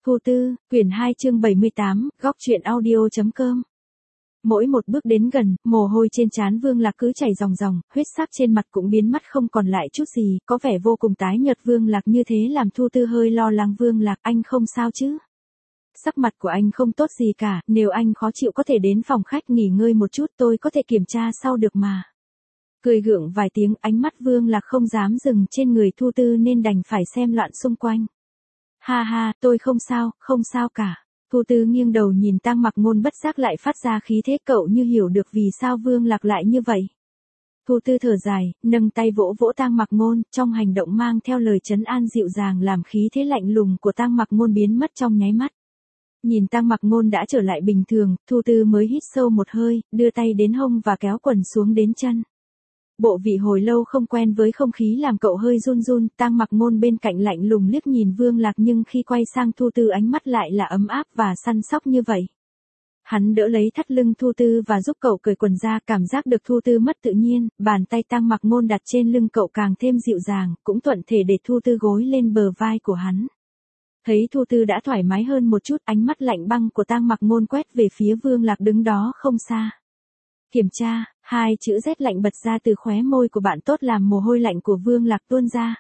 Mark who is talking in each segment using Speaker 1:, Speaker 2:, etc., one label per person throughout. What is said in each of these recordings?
Speaker 1: Thu Tư, quyển 2 chương 78, góc truyện audio.com. Mỗi một bước đến gần, mồ hôi trên trán Vương Lạc cứ chảy ròng ròng, huyết sắc trên mặt cũng biến mất không còn lại chút gì, có vẻ vô cùng tái nhợt. Vương Lạc như thế làm Thu Tư hơi lo lắng. Vương Lạc, anh không sao chứ? Sắc mặt của anh không tốt gì cả, nếu anh khó chịu có thể đến phòng khách nghỉ ngơi một chút, tôi có thể kiểm tra sau được mà. Cười gượng vài tiếng, ánh mắt Vương Lạc không dám dừng trên người Thu Tư nên đành phải xem loạn xung quanh. Ha ha, tôi không sao cả. Thu Tư nghiêng đầu nhìn Tang Mặc Ngôn, bất giác lại phát ra khí thế. Cậu như hiểu được vì sao Vương Lạc lại như vậy. Thu Tư thở dài, nâng tay vỗ vỗ Tang Mặc Ngôn, trong hành động mang theo lời trấn an dịu dàng làm khí thế lạnh lùng của Tang Mặc Ngôn biến mất trong nháy mắt. Nhìn Tang Mặc Ngôn đã trở lại bình thường, Thu Tư mới hít sâu một hơi, đưa tay đến hông và kéo quần xuống đến chân. Bộ vị hồi lâu không quen với không khí làm cậu hơi run run. Tang Mặc Ngôn bên cạnh lạnh lùng liếc nhìn Vương Lạc, nhưng khi quay sang Thu Tư ánh mắt lại là ấm áp và săn sóc như vậy. Hắn đỡ lấy thắt lưng Thu Tư và giúp cậu cởi quần ra, cảm giác được Thu Tư mất tự nhiên, bàn tay Tang Mặc Ngôn đặt trên lưng cậu càng thêm dịu dàng, cũng thuận thể để Thu Tư gối lên bờ vai của hắn. Thấy Thu Tư đã thoải mái hơn một chút, ánh mắt lạnh băng của Tang Mặc Ngôn quét về phía Vương Lạc đứng đó không xa. Kiểm tra, hai chữ rét lạnh bật ra từ khóe môi của bạn tốt làm mồ hôi lạnh của Vương Lạc tuôn ra.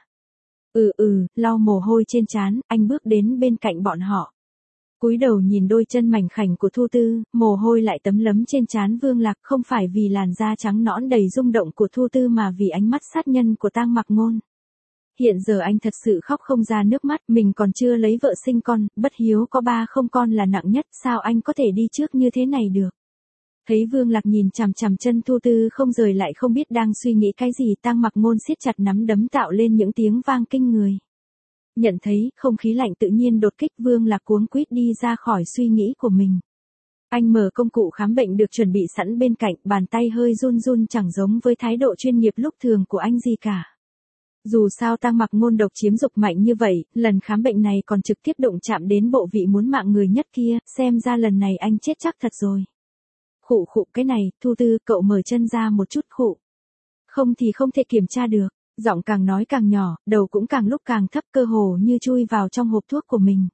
Speaker 1: Lau mồ hôi trên trán, anh bước đến bên cạnh bọn họ. Cúi đầu nhìn đôi chân mảnh khảnh của Thu Tư, mồ hôi lại tấm lấm trên trán Vương Lạc, không phải vì làn da trắng nõn đầy rung động của Thu Tư mà vì ánh mắt sát nhân của Tang Mặc Ngôn. Hiện giờ anh thật sự khóc không ra nước mắt, mình còn chưa lấy vợ sinh con, bất hiếu có ba không con là nặng nhất, sao anh có thể đi trước như thế này được. Thấy Vương Lạc nhìn chằm chằm chân Thu Tư không rời, lại không biết đang suy nghĩ cái gì, Tang Mặc Ngôn siết chặt nắm đấm tạo lên những tiếng vang kinh người. Nhận thấy không khí lạnh tự nhiên đột kích, Vương Lạc cuống quýt đi ra khỏi suy nghĩ của mình. Anh mở công cụ khám bệnh được chuẩn bị sẵn bên cạnh, bàn tay hơi run run chẳng giống với thái độ chuyên nghiệp lúc thường của anh gì cả. Dù sao Tang Mặc Ngôn độc chiếm dục mạnh như vậy, lần khám bệnh này còn trực tiếp đụng chạm đến bộ vị muốn mạng người nhất kia, xem ra lần này anh chết chắc thật rồi. Khụ, cái này, Thu Tư, cậu mở chân ra một chút. Khụ. Không thì không thể kiểm tra được. Giọng càng nói càng nhỏ, đầu cũng càng lúc càng thấp, cơ hồ như chui vào trong hộp thuốc của mình.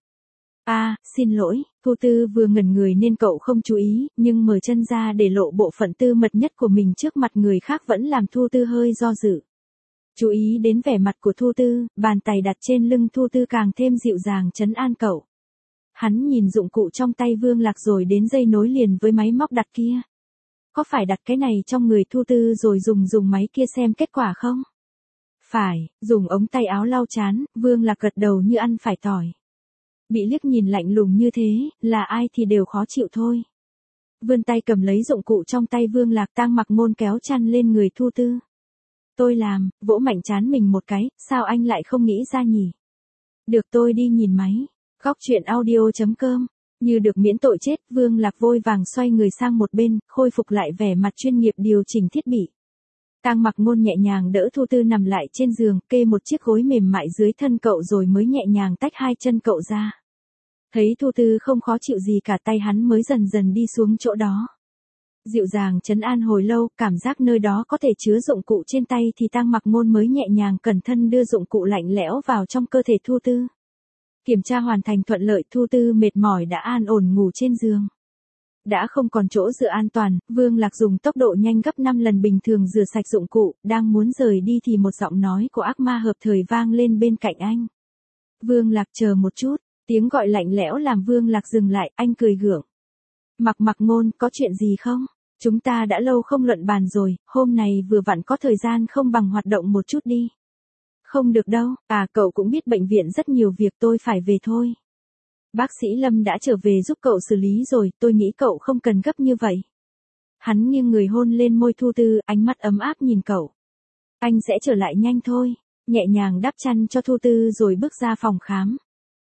Speaker 1: Xin lỗi. Thu Tư vừa ngẩn người nên cậu không chú ý, nhưng mở chân ra để lộ bộ phận tư mật nhất của mình trước mặt người khác vẫn làm Thu Tư hơi do dự. Chú ý đến vẻ mặt của Thu Tư, bàn tay đặt trên lưng Thu Tư càng thêm dịu dàng trấn an cậu. Hắn nhìn dụng cụ trong tay Vương Lạc rồi đến dây nối liền với máy móc đặt kia. Có phải đặt cái này trong người Thu Tư rồi dùng máy kia xem kết quả không? Phải, dùng ống tay áo lau chán, Vương Lạc gật đầu như ăn phải tỏi. Bị liếc nhìn lạnh lùng như thế, là ai thì đều khó chịu thôi. Vươn tay cầm lấy dụng cụ trong tay Vương Lạc, Tang Mặc Ngôn kéo chăn lên người Thu Tư. Tôi làm, vỗ mạnh trán mình một cái, sao anh lại không nghĩ ra nhỉ? Được, tôi đi nhìn máy. Góc truyện audio.com. Như được miễn tội chết, Vương Lạc vội vàng xoay người sang một bên, khôi phục lại vẻ mặt chuyên nghiệp điều chỉnh thiết bị. Tang Mặc Ngôn nhẹ nhàng đỡ Thu Tư nằm lại trên giường, kê một chiếc gối mềm mại dưới thân cậu rồi mới nhẹ nhàng tách hai chân cậu ra. Thấy Thu Tư không khó chịu gì cả, tay hắn mới dần dần đi xuống chỗ đó. Dịu dàng trấn an hồi lâu, cảm giác nơi đó có thể chứa dụng cụ trên tay thì Tang Mặc Ngôn mới nhẹ nhàng cẩn thận đưa dụng cụ lạnh lẽo vào trong cơ thể Thu Tư. Kiểm tra hoàn thành thuận lợi, Thu Tư mệt mỏi đã an ổn ngủ trên giường. Đã không còn chỗ dựa an toàn, Vương Lạc dùng tốc độ nhanh gấp 5 lần bình thường rửa sạch dụng cụ, đang muốn rời đi thì một giọng nói của ác ma hợp thời vang lên bên cạnh anh. Vương Lạc, chờ một chút. Tiếng gọi lạnh lẽo làm Vương Lạc dừng lại, anh cười gượng. Mặc Ngôn, có chuyện gì không? Chúng ta đã lâu không luận bàn rồi, hôm nay vừa vặn có thời gian, không bằng hoạt động một chút đi. Không được đâu, cậu cũng biết bệnh viện rất nhiều việc, tôi phải về thôi. Bác sĩ Lâm đã trở về giúp cậu xử lý rồi, tôi nghĩ cậu không cần gấp như vậy. Hắn nghiêng người hôn lên môi Thu Tư, ánh mắt ấm áp nhìn cậu. Anh sẽ trở lại nhanh thôi, nhẹ nhàng đắp chăn cho Thu Tư rồi bước ra phòng khám.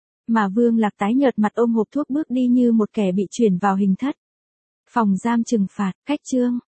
Speaker 1: Mà Vương Lạc tái nhợt mặt ôm hộp thuốc bước đi như một kẻ bị chuyển vào hình thất. Phòng giam trừng phạt, khách trương.